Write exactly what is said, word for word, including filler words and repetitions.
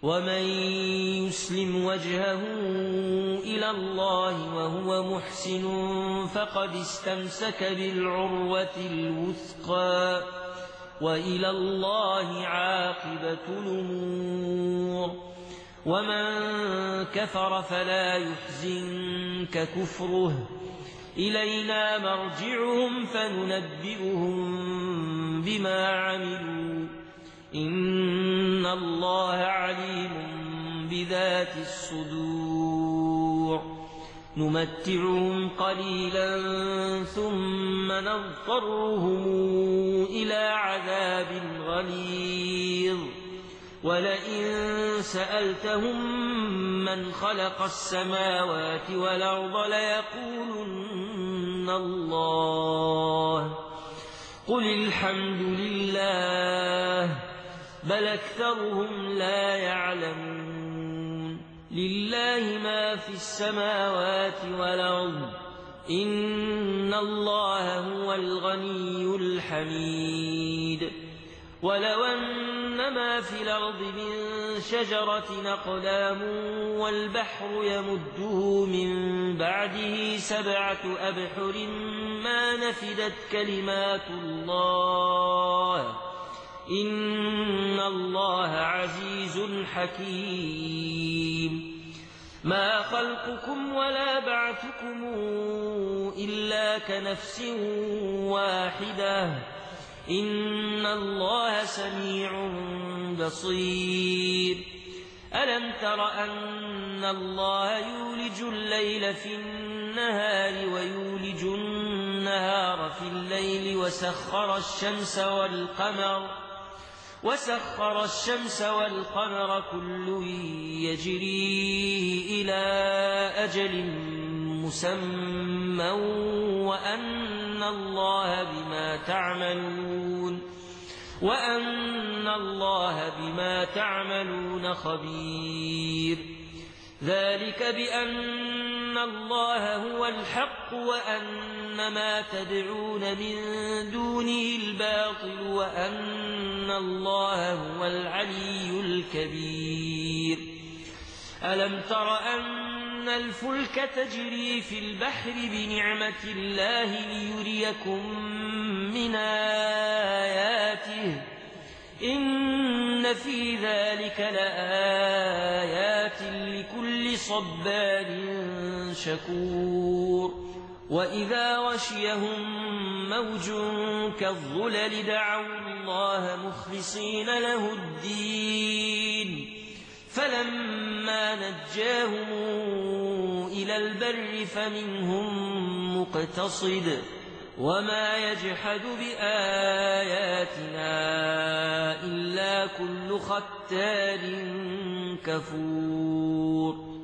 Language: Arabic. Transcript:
ومن يسلم وجهه إلى الله وهو محسن فقد استمسك بالعروة الوثقى وإلى الله عاقبة الأمور ومن كفر فلا يحزنك كفره إلينا مرجعهم فننبئهم بما عملوا إن الله عليم بذات الصدور نمتعهم قليلا ثم نضطرهم إلى عذاب غليظ ولئن سألتهم من خلق السماوات والأرض ليقولن الله قل الحمد لله بل أكثرهم لا يعلمون لله ما في السماوات والأرض إن الله هو الغني الحميد ولو أن ما في الأرض من شجرة أقلام والبحر يمده من بعده سبعة أبحر ما نفدت كلمات الله إن الله عزيز حكيم ما خلقكم ولا بعثكم إلا كنفس واحدة إن الله سميع بصير ألم تر أن الله يولج الليل في النهار ويولج النهار في الليل وسخر الشمس والقمر وسخر الشمس والقمر كل يجري إلى أجل مسمى وأن الله بما تعملون وأن الله بما تعملون خبير ذلك بأن الله هو الحق وأن ما تدعون من دونه الباطل وأن الله هو العلي الكبير ألم تر أن الفلك تجري في البحر بنعمة الله ليريكم من آياته إن في ذلك لآيات لكل صبار شكور وإذا غشيهم موج كالظلل دعوا الله مخلصين له الدين فلما نجاهم إلى البر فمنهم مقتصد وما يجحد بآياتنا إلا كل ختار كفور